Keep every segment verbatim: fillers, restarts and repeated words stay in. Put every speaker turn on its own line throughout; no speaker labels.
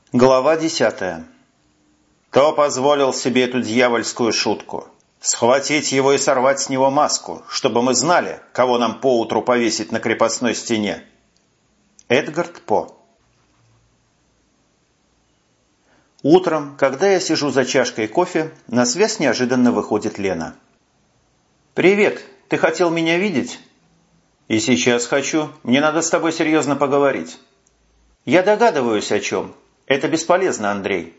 Глава десятая. Кто позволил себе эту дьявольскую шутку? Схватить его и сорвать с него маску, чтобы мы знали, кого нам поутру повесить на крепостной стене. Эдгард По. Утром, когда я сижу за чашкой кофе, на связь неожиданно выходит Лена. «Привет, ты хотел меня видеть?» «И сейчас хочу. Мне надо с тобой серьезно поговорить». «Я догадываюсь, о чем. Это бесполезно, Андрей».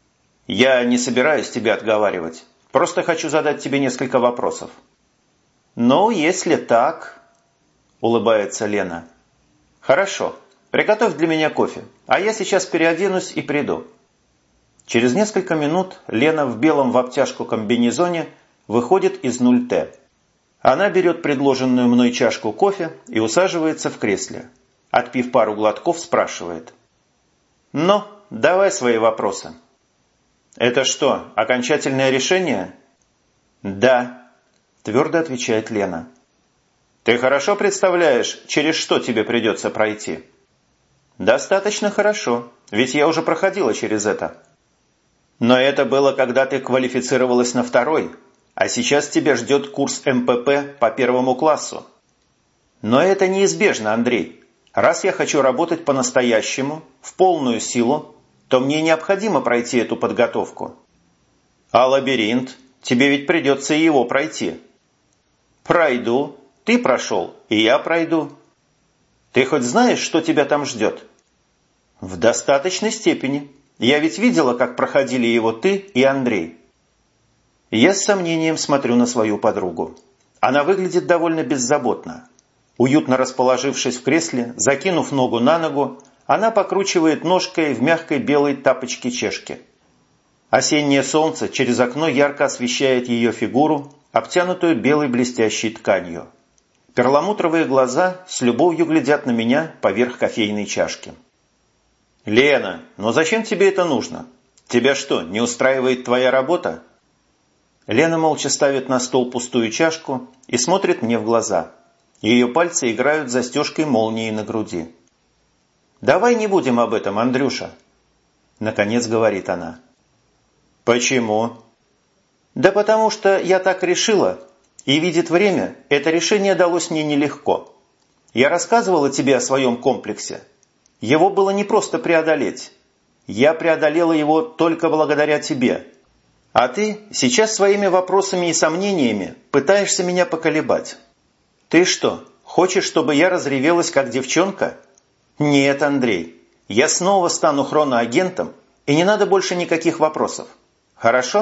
«Я не собираюсь тебя отговаривать. Просто хочу задать тебе несколько вопросов». «Ну, если так...» – улыбается Лена. «Хорошо. Приготовь для меня кофе, а я сейчас переоденусь и приду». Через несколько минут Лена в белом в обтяжку комбинезоне выходит из нуль тэ. Она берет предложенную мной чашку кофе и усаживается в кресле. Отпив пару глотков, спрашивает. «Ну, давай свои вопросы». «Это что, окончательное решение?» «Да», – твердо отвечает Лена. «Ты хорошо представляешь, через что тебе придется пройти?» «Достаточно хорошо, ведь я уже проходила через это». «Но это было, когда ты квалифицировалась на второй, а сейчас тебя ждет курс эм пэ пэ по первому классу». «Но это неизбежно, Андрей. Раз я хочу работать по-настоящему, в полную силу, то мне необходимо пройти эту подготовку». «А лабиринт? Тебе ведь придется и его пройти». «Пройду. Ты прошел, и я пройду». «Ты хоть знаешь, что тебя там ждет?» «В достаточной степени. Я ведь видела, как проходили его ты и Андрей». Я с сомнением смотрю на свою подругу. Она выглядит довольно беззаботно. Уютно расположившись в кресле, закинув ногу на ногу, она покручивает ножкой в мягкой белой тапочке-чешке. Осеннее солнце через окно ярко освещает ее фигуру, обтянутую белой блестящей тканью. Перламутровые глаза с любовью глядят на меня поверх кофейной чашки. «Лена, но зачем тебе это нужно? Тебя что, не устраивает твоя работа?» Лена молча ставит на стол пустую чашку и смотрит мне в глаза. Ее пальцы играют застежкой молнии на груди. «Давай не будем об этом, Андрюша», – наконец говорит она. «Почему?» «Да потому что я так решила, и, видит время, это решение далось мне нелегко. Я рассказывала тебе о своем комплексе. Его было непросто преодолеть. Я преодолела его только благодаря тебе. А ты сейчас своими вопросами и сомнениями пытаешься меня поколебать. Ты что, хочешь, чтобы я разревелась, как девчонка? Нет, Андрей, я снова стану хроноагентом, и не надо больше никаких вопросов. Хорошо?»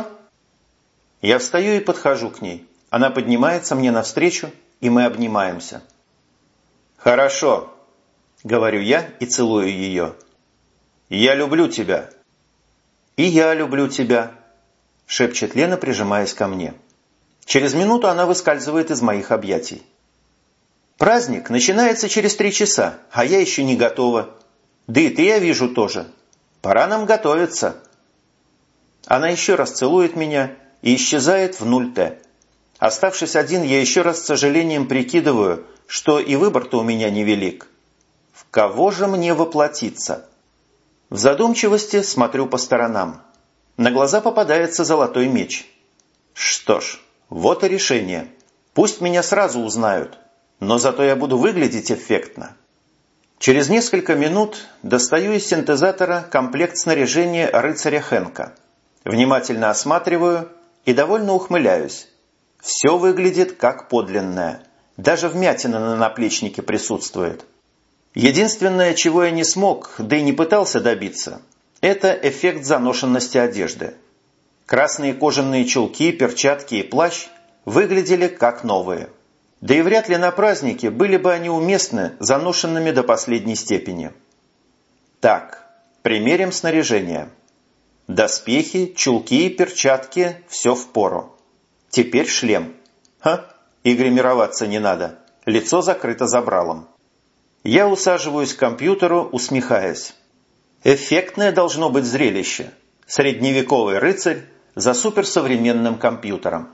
Я встаю и подхожу к ней. Она поднимается мне навстречу, и мы обнимаемся. «Хорошо», — говорю я и целую ее. «Я люблю тебя». «И я люблю тебя», — шепчет Лена, прижимаясь ко мне. Через минуту она выскальзывает из моих объятий. «Праздник начинается через три часа, а я еще не готова. Да и ты, я вижу, тоже. Пора нам готовиться». Она еще раз целует меня и исчезает в нуль тэ. Оставшись один, я еще раз с сожалением прикидываю, что и выбор-то у меня невелик. В кого же мне воплотиться? В задумчивости смотрю по сторонам. На глаза попадается золотой меч. Что ж, вот и решение. Пусть меня сразу узнают, но зато я буду выглядеть эффектно. Через несколько минут достаю из синтезатора комплект снаряжения рыцаря Хэнка. Внимательно осматриваю и довольно ухмыляюсь. Все выглядит как подлинное. Даже вмятина на наплечнике присутствует. Единственное, чего я не смог, да и не пытался добиться, это эффект заношенности одежды. Красные кожаные чулки, перчатки и плащ выглядели как новые. Да и вряд ли на празднике были бы они уместны, заношенными до последней степени. Так, примерим снаряжение. Доспехи, чулки и перчатки – все впору. Теперь шлем. Ха, и гримироваться не надо. Лицо закрыто забралом. Я усаживаюсь к компьютеру, усмехаясь. Эффектное должно быть зрелище. Средневековый рыцарь за суперсовременным компьютером.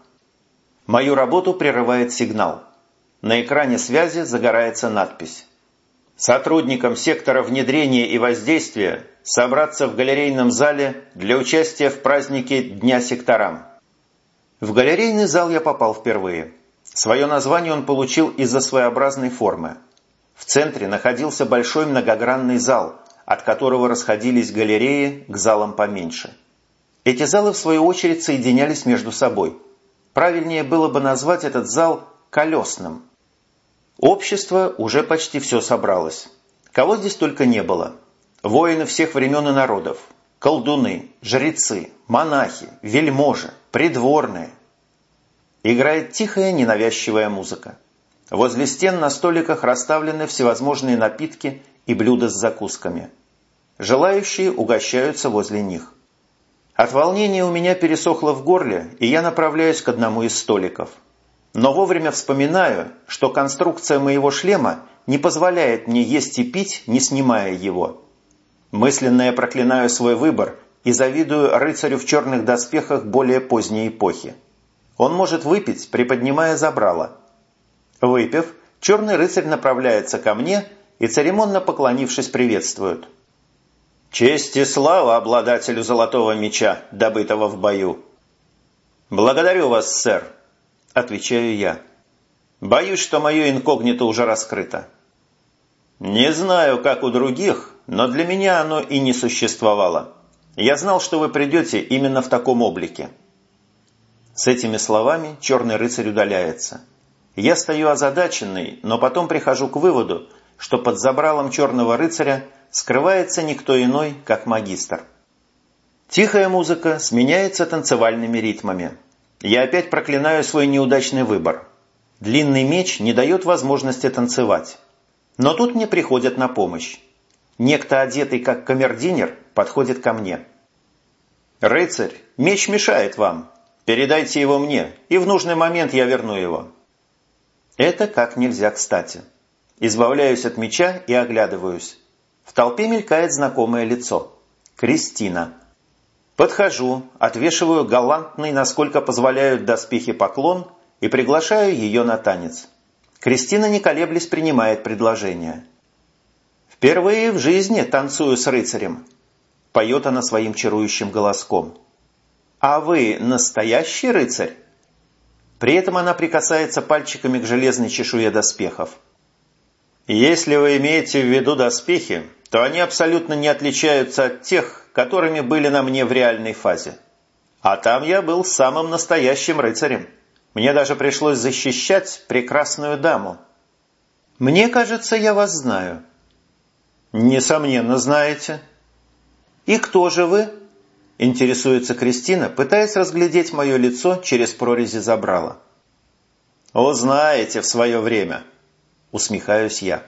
Мою работу прерывает сигнал. На экране связи загорается надпись. сотрудникам сектора внедрения и воздействия собраться в галерейном зале для участия в празднике Дня секторам. В галерейный зал я попал впервые. Свое название он получил из-за своеобразной формы. В центре находился большой многогранный зал, от которого расходились галереи к залам поменьше. Эти залы, в свою очередь, соединялись между собой. Правильнее было бы назвать этот зал колесным. Общество уже почти все собралось. Кого здесь только не было. Воины всех времен и народов, колдуны, жрецы, монахи, вельможи, придворные. Играет тихая, ненавязчивая музыка. Возле стен на столиках расставлены всевозможные напитки и блюда с закусками. Желающие угощаются возле них. От волнения у меня пересохло в горле, и я направляюсь к одному из столиков. Но вовремя вспоминаю, что конструкция моего шлема не позволяет мне есть и пить, не снимая его. Мысленно я проклинаю свой выбор и завидую рыцарю в черных доспехах более поздней эпохи. Он может выпить, приподнимая забрало. Выпив, черный рыцарь направляется ко мне и, церемонно поклонившись, приветствует. «Честь и слава обладателю золотого меча, добытого в бою!» «Благодарю вас, сэр», — отвечаю я. «Боюсь, что мое инкогнито уже раскрыто». «Не знаю, как у других, но для меня оно и не существовало. Я знал, что вы придете именно в таком облике». С этими словами черный рыцарь удаляется. Я стою озадаченный, но потом прихожу к выводу, что под забралом черного рыцаря скрывается никто иной, как магистр. Тихая музыка сменяется танцевальными ритмами. Я опять проклинаю свой неудачный выбор. Длинный меч не дает возможности танцевать. Но тут мне приходят на помощь. Некто, одетый как камердинер, подходит ко мне. «Рыцарь, меч мешает вам. Передайте его мне, и в нужный момент я верну его». Это как нельзя кстати. Избавляюсь от меча и оглядываюсь. В толпе мелькает знакомое лицо. Кристина. Подхожу, отвешиваю галантный, насколько позволяют доспехи, поклон и приглашаю ее на танец. Кристина, не колеблясь, принимает предложение. «Впервые в жизни танцую с рыцарем», – поет она своим чарующим голоском. «А вы настоящий рыцарь?» При этом она прикасается пальчиками к железной чешуе доспехов. «Если вы имеете в виду доспехи, то они абсолютно не отличаются от тех, которыми были на мне в реальной фазе. А там я был самым настоящим рыцарем. Мне даже пришлось защищать прекрасную даму». «Мне кажется, я вас знаю». «Несомненно, знаете». «И кто же вы?» – интересуется Кристина, пытаясь разглядеть мое лицо через прорези забрала. «Узнаете в свое время», – усмехаюсь я.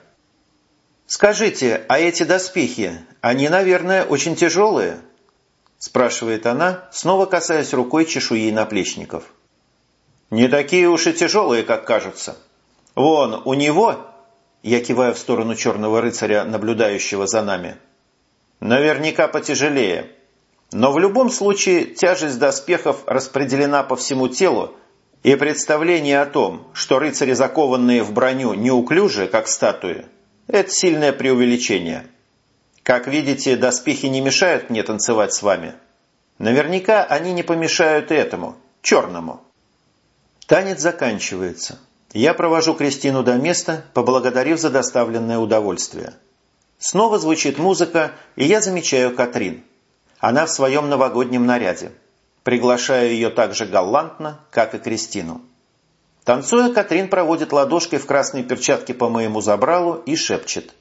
«Скажите, а эти доспехи, они, наверное, очень тяжелые?» – спрашивает она, снова касаясь рукой чешуи наплечников. «Не такие уж и тяжелые, как кажутся. Вон, у него...» – я киваю в сторону черного рыцаря, наблюдающего за нами. «Наверняка потяжелее. Но в любом случае тяжесть доспехов распределена по всему телу, и представление о том, что рыцари, закованные в броню, неуклюжи, как статуи, это сильное преувеличение. Как видите, доспехи не мешают мне танцевать с вами. Наверняка они не помешают этому, черному». Танец заканчивается. Я провожу Кристину до места, поблагодарив за доставленное удовольствие. Снова звучит музыка, и я замечаю Катрин. Она в своем новогоднем наряде. Приглашаю ее так же галантно, как и Кристину. Танцуя, Катрин проводит ладошкой в красной перчатке по моему забралу и шепчет.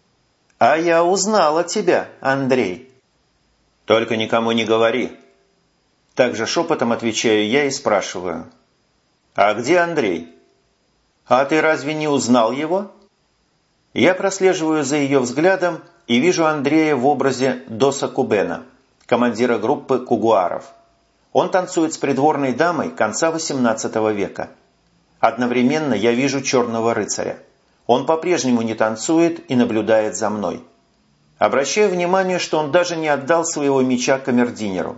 «А я узнала тебя, Андрей». «Только никому не говори». Также шепотом отвечаю я и спрашиваю. «А где Андрей?» «А ты разве не узнал его?» Я прослеживаю за ее взглядом и вижу Андрея в образе Доса Кубена, командира группы кугуаров. Он танцует с придворной дамой конца восемнадцатого века. Одновременно я вижу черного рыцаря. Он по-прежнему не танцует и наблюдает за мной. Обращаю внимание, что он даже не отдал своего меча камердинеру.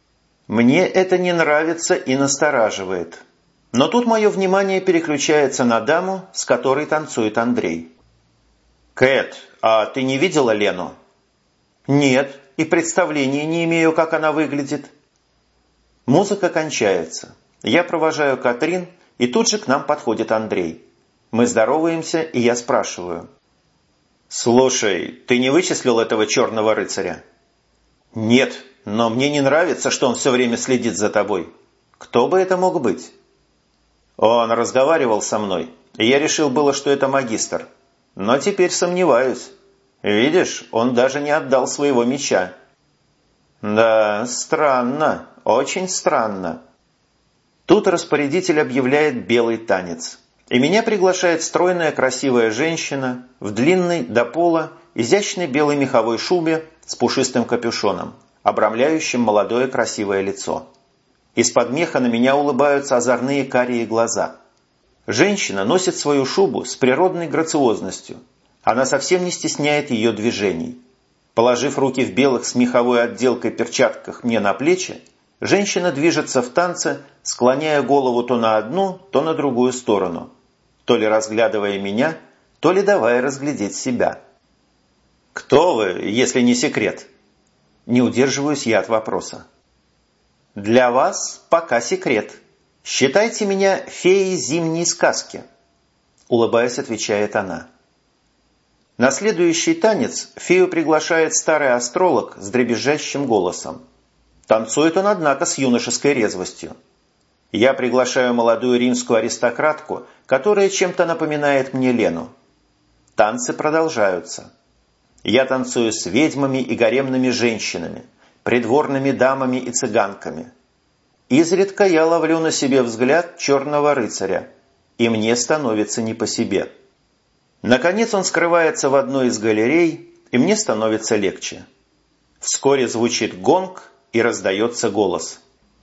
Мне это не нравится и настораживает. Но тут мое внимание переключается на даму, с которой танцует Андрей. «Кэт, а ты не видела Лену?» «Нет, и представления не имею, как она выглядит». Музыка кончается. Я провожаю Катрин, и тут же к нам подходит Андрей. Мы здороваемся, и я спрашиваю. «Слушай, ты не вычислил этого черного рыцаря?» «Нет, но мне не нравится, что он все время следит за тобой. Кто бы это мог быть?» «Он разговаривал со мной, и я решил было, что это магистр. Но теперь сомневаюсь. Видишь, он даже не отдал своего меча». «Да, странно, очень странно». Тут распорядитель объявляет белый танец. И меня приглашает стройная красивая женщина в длинной до пола изящной белой меховой шубе с пушистым капюшоном, обрамляющим молодое красивое лицо. Из-под меха на меня улыбаются озорные карие глаза. Женщина носит свою шубу с природной грациозностью. Она совсем не стесняет ее движений. Положив руки в белых с меховой отделкой перчатках мне на плечи, женщина движется в танце, склоняя голову то на одну, то на другую сторону, то ли разглядывая меня, то ли давая разглядеть себя. «Кто вы, если не секрет?» Не удерживаюсь я от вопроса. «Для вас пока секрет. Считайте меня феей зимней сказки», — улыбаясь, отвечает она. На следующий танец фею приглашает старый астролог с дребезжащим голосом. Танцует он, однако, с юношеской резвостью. Я приглашаю молодую римскую аристократку, которая чем-то напоминает мне Лену. Танцы продолжаются. Я танцую с ведьмами и гаремными женщинами, придворными дамами и цыганками. Изредка я ловлю на себе взгляд черного рыцаря, и мне становится не по себе. Наконец он скрывается в одной из галерей, и мне становится легче. Вскоре звучит гонг, и раздается голос.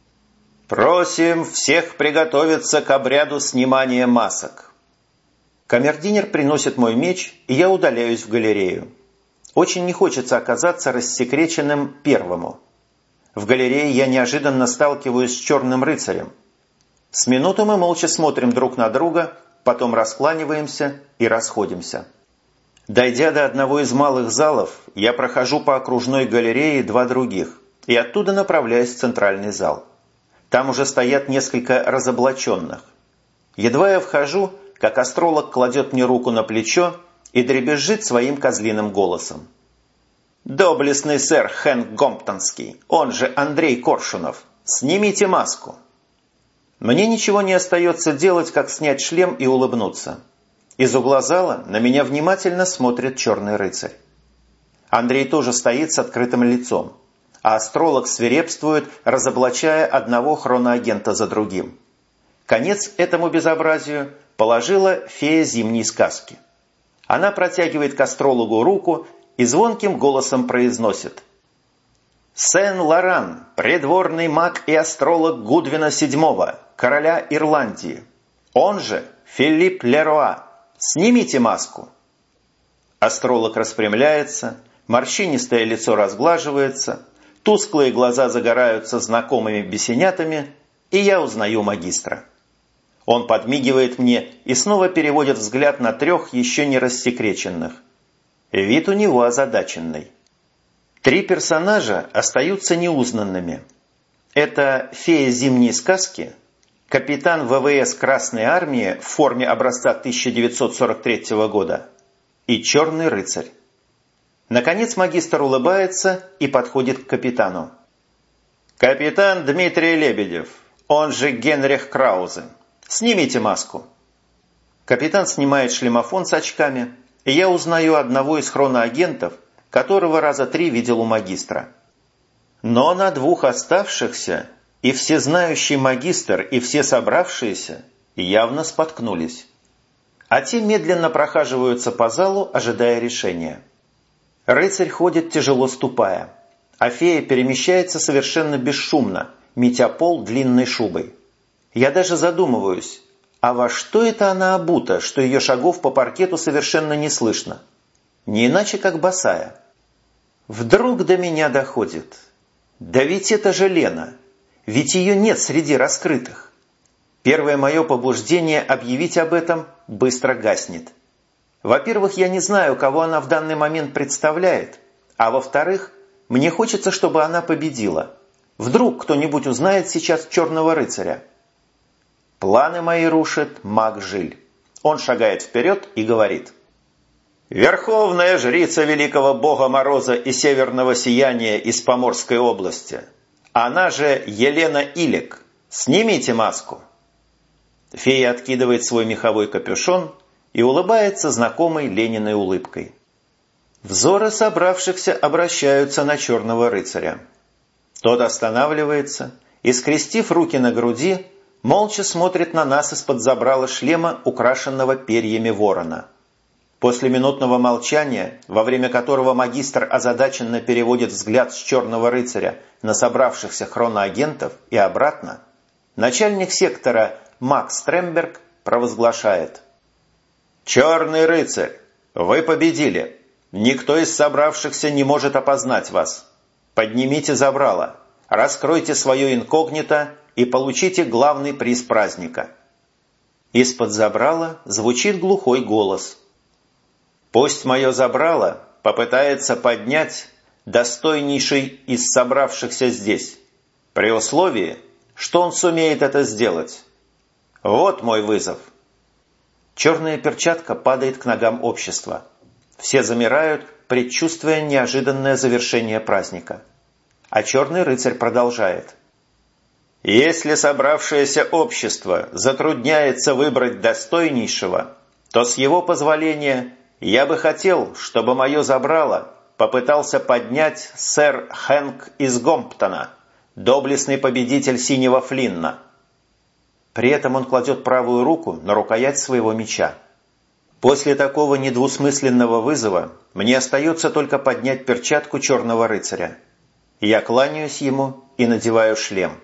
«Просим всех приготовиться к обряду снимания масок». Камердинер приносит мой меч, и я удаляюсь в галерею. Очень не хочется оказаться рассекреченным первому. В галерее я неожиданно сталкиваюсь с черным рыцарем. С минуту мы молча смотрим друг на друга, потом раскланиваемся и расходимся. Дойдя до одного из малых залов, я прохожу по окружной галерее два других и оттуда направляюсь в центральный зал. Там уже стоят несколько разоблаченных. Едва я вхожу, как астролог кладет мне руку на плечо и дребезжит своим козлиным голосом. «Доблестный сэр Хэнк Гомптонский, он же Андрей Коршунов, снимите маску!» Мне ничего не остается делать, как снять шлем и улыбнуться. Из угла зала на меня внимательно смотрит черный рыцарь. Андрей тоже стоит с открытым лицом, а астролог свирепствует, разоблачая одного хроноагента за другим. Конец этому безобразию положила фея зимней сказки. Она протягивает к астрологу руку и звонким голосом произносит: «Сен-Лоран, придворный маг и астролог Гудвина седьмого, короля Ирландии, он же Филипп Леруа, снимите маску». Астролог распрямляется, морщинистое лицо разглаживается, тусклые глаза загораются знакомыми бесенятами, и я узнаю магистра. Он подмигивает мне и снова переводит взгляд на трех еще не рассекреченных. Вид у него озадаченный. Три персонажа остаются неузнанными. Это фея зимней сказки, капитан ВВС Красной Армии в форме образца тысяча девятьсот сорок третьего года и черный рыцарь. Наконец магистр улыбается и подходит к капитану. «Капитан Дмитрий Лебедев, он же Генрих Краузе. Снимите маску». Капитан снимает шлемофон с очками, и я узнаю одного из хроноагентов, которого раза три видел у магистра. Но на двух оставшихся и всезнающий магистр, и все собравшиеся явно споткнулись. А те медленно прохаживаются по залу, ожидая решения. Рыцарь ходит тяжело ступая, а фея перемещается совершенно бесшумно, метя пол длинной шубой. Я даже задумываюсь, а во что это она обута, что ее шагов по паркету совершенно не слышно? Не иначе, как босая. Вдруг до меня доходит. Да ведь это же Лена. Ведь ее нет среди раскрытых. Первое мое побуждение объявить об этом быстро гаснет. Во-первых, я не знаю, кого она в данный момент представляет, а во-вторых, мне хочется, чтобы она победила. Вдруг кто-нибудь узнает сейчас Черного рыцаря. Планы мои рушит маг Жиль. Он шагает вперед и говорит: «Верховная жрица великого бога Мороза и Северного Сияния из Поморской области, она же Елена Илек, снимите маску». Фея откидывает свой меховой капюшон и улыбается знакомой Лениной улыбкой. Взоры собравшихся обращаются на Черного рыцаря. Тот останавливается и, скрестив руки на груди, молча смотрит на нас из-под забрала шлема, украшенного перьями ворона. После минутного молчания, во время которого магистр озадаченно переводит взгляд с Черного рыцаря на собравшихся хроноагентов и обратно, начальник сектора Макс Стремберг провозглашает: «Черный рыцарь, вы победили. Никто из собравшихся не может опознать вас. Поднимите забрало, раскройте свое инкогнито и получите главный приз праздника». Из-под забрала звучит глухой голос: «Пусть мое забрало попытается поднять достойнейший из собравшихся здесь, при условии, что он сумеет это сделать. Вот мой вызов». Черная перчатка падает к ногам общества. Все замирают, предчувствуя неожиданное завершение праздника. А Черный рыцарь продолжает: «Если собравшееся общество затрудняется выбрать достойнейшего, то с его позволения я бы хотел, чтобы мое забрало попытался поднять сэр Хэнк из Гомптона, доблестный победитель Синего Флинна». При этом он кладет правую руку на рукоять своего меча. После такого недвусмысленного вызова мне остается только поднять перчатку Черного рыцаря. Я кланяюсь ему и надеваю шлем.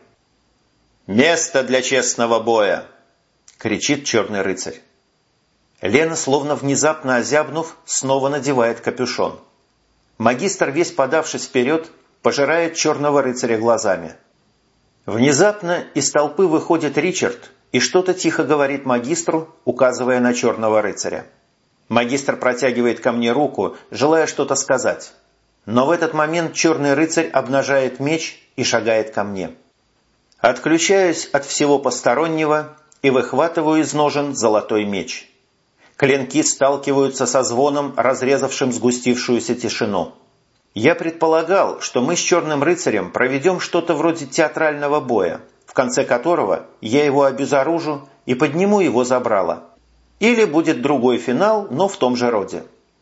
«Место для честного боя!» — кричит Черный рыцарь. Лена, словно внезапно озябнув, снова надевает капюшон. Магистр, весь подавшись вперед, пожирает Черного рыцаря глазами. Внезапно из толпы выходит Ричард и что-то тихо говорит магистру, указывая на Черного рыцаря. Магистр протягивает ко мне руку, желая что-то сказать. Но в этот момент Черный рыцарь обнажает меч и шагает ко мне. Отключаюсь от всего постороннего и выхватываю из ножен золотой меч. Клинки сталкиваются со звоном, разрезавшим сгустившуюся тишину. Я предполагал, что мы с Черным рыцарем проведем что-то вроде театрального боя, в конце которого я его обезоружу и подниму его забрало. Или будет другой финал, но в том же роде.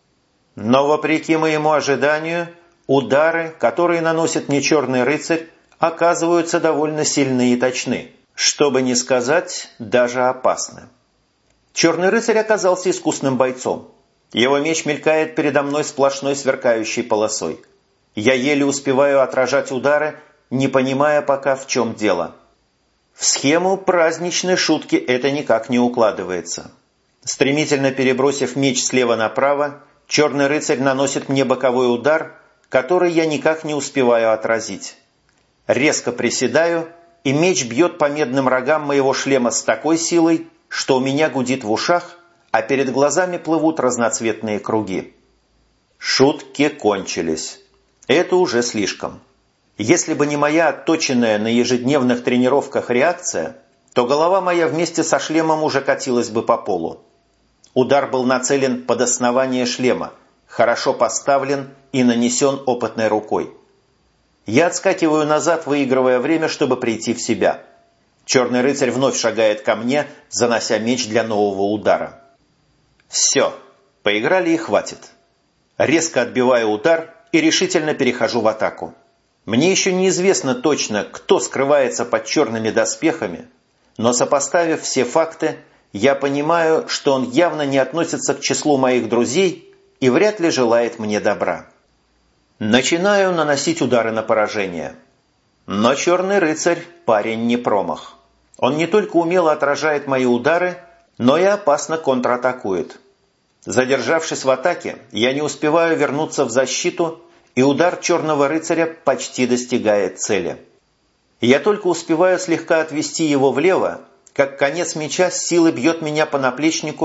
Но, вопреки моему ожиданию, удары, которые наносит мне Черный рыцарь, оказываются довольно сильны и точны, чтобы не сказать, даже опасны. Черный рыцарь оказался искусным бойцом. Его меч мелькает передо мной сплошной сверкающей полосой. Я еле успеваю отражать удары, не понимая пока, в чем дело. В схему праздничной шутки это никак не укладывается. Стремительно перебросив меч слева направо, Черный рыцарь наносит мне боковой удар, который я никак не успеваю отразить. Резко приседаю, и меч бьет по медным рогам моего шлема с такой силой, что у меня гудит в ушах, а перед глазами плывут разноцветные круги. Шутки кончились. Это уже слишком. Если бы не моя отточенная на ежедневных тренировках реакция, то голова моя вместе со шлемом уже катилась бы по полу. Удар был нацелен под основание шлема, хорошо поставлен и нанесен опытной рукой. Я отскакиваю назад, выигрывая время, чтобы прийти в себя. Черный рыцарь вновь шагает ко мне, занося меч для нового удара. Все, поиграли и хватит. Резко отбиваю удар и решительно перехожу в атаку. Мне еще неизвестно точно, кто скрывается под черными доспехами, но сопоставив все факты, я понимаю, что он явно не относится к числу моих друзей и вряд ли желает мне добра. Начинаю наносить удары на поражение. Но Черный рыцарь парень не промах. Он не только умело отражает мои удары, но и опасно контратакует. Задержавшись в атаке, я не успеваю вернуться в защиту, и удар Черного рыцаря почти достигает цели. Я только успеваю слегка отвести его влево, как конец меча с силы бьет меня по наплечнику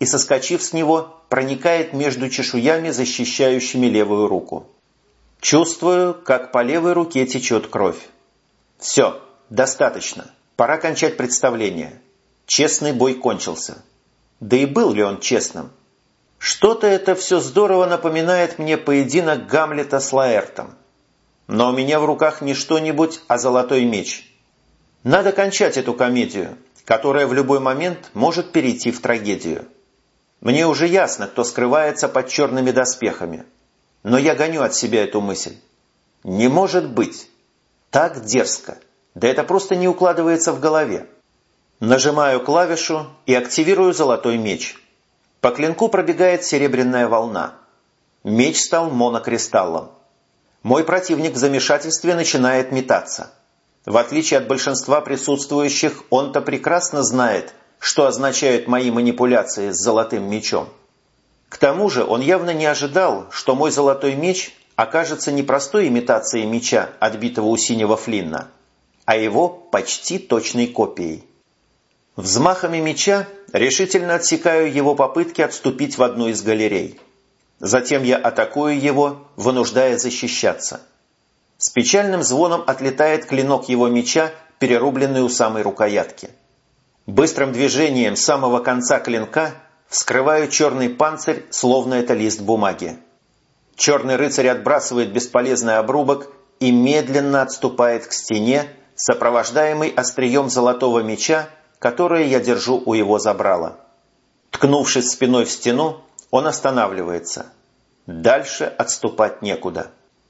и, соскочив с него, проникает между чешуями, защищающими левую руку. Чувствую, как по левой руке течет кровь. Все, достаточно. Пора кончать представление. Честный бой кончился. Да и был ли он честным? Что-то это все здорово напоминает мне поединок Гамлета с Лаэртом. Но у меня в руках не что-нибудь, а золотой меч. Надо кончать эту комедию, которая в любой момент может перейти в трагедию. Мне уже ясно, кто скрывается под черными доспехами. Но я гоню от себя эту мысль. Не может быть. Так дерзко. Да это просто не укладывается в голове. Нажимаю клавишу и активирую золотой меч. По клинку пробегает серебряная волна. Меч стал монокристаллом. Мой противник в замешательстве начинает метаться. В отличие от большинства присутствующих, он-то прекрасно знает, что означают мои манипуляции с золотым мечом. К тому же он явно не ожидал, что мой золотой меч окажется не простой имитацией меча, отбитого у синего Флинна, а его почти точной копией. Взмахами меча решительно отсекаю его попытки отступить в одну из галерей. Затем я атакую его, вынуждая защищаться. С печальным звоном отлетает клинок его меча, перерубленный у самой рукоятки. Быстрым движением самого конца клинка вскрываю черный панцирь, словно это лист бумаги. Черный рыцарь отбрасывает бесполезный обрубок и медленно отступает к стене, сопровождаемый острием золотого меча, которое я держу у его забрала. Ткнувшись спиной в стену, он останавливается. Дальше отступать некуда.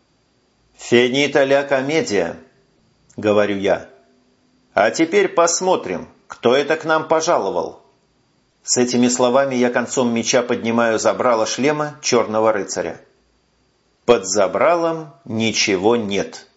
«Финита ля комедия», — говорю я. «А теперь посмотрим, кто это к нам пожаловал». С этими словами я концом меча поднимаю забрало шлема черного рыцаря. Под забралом ничего нет.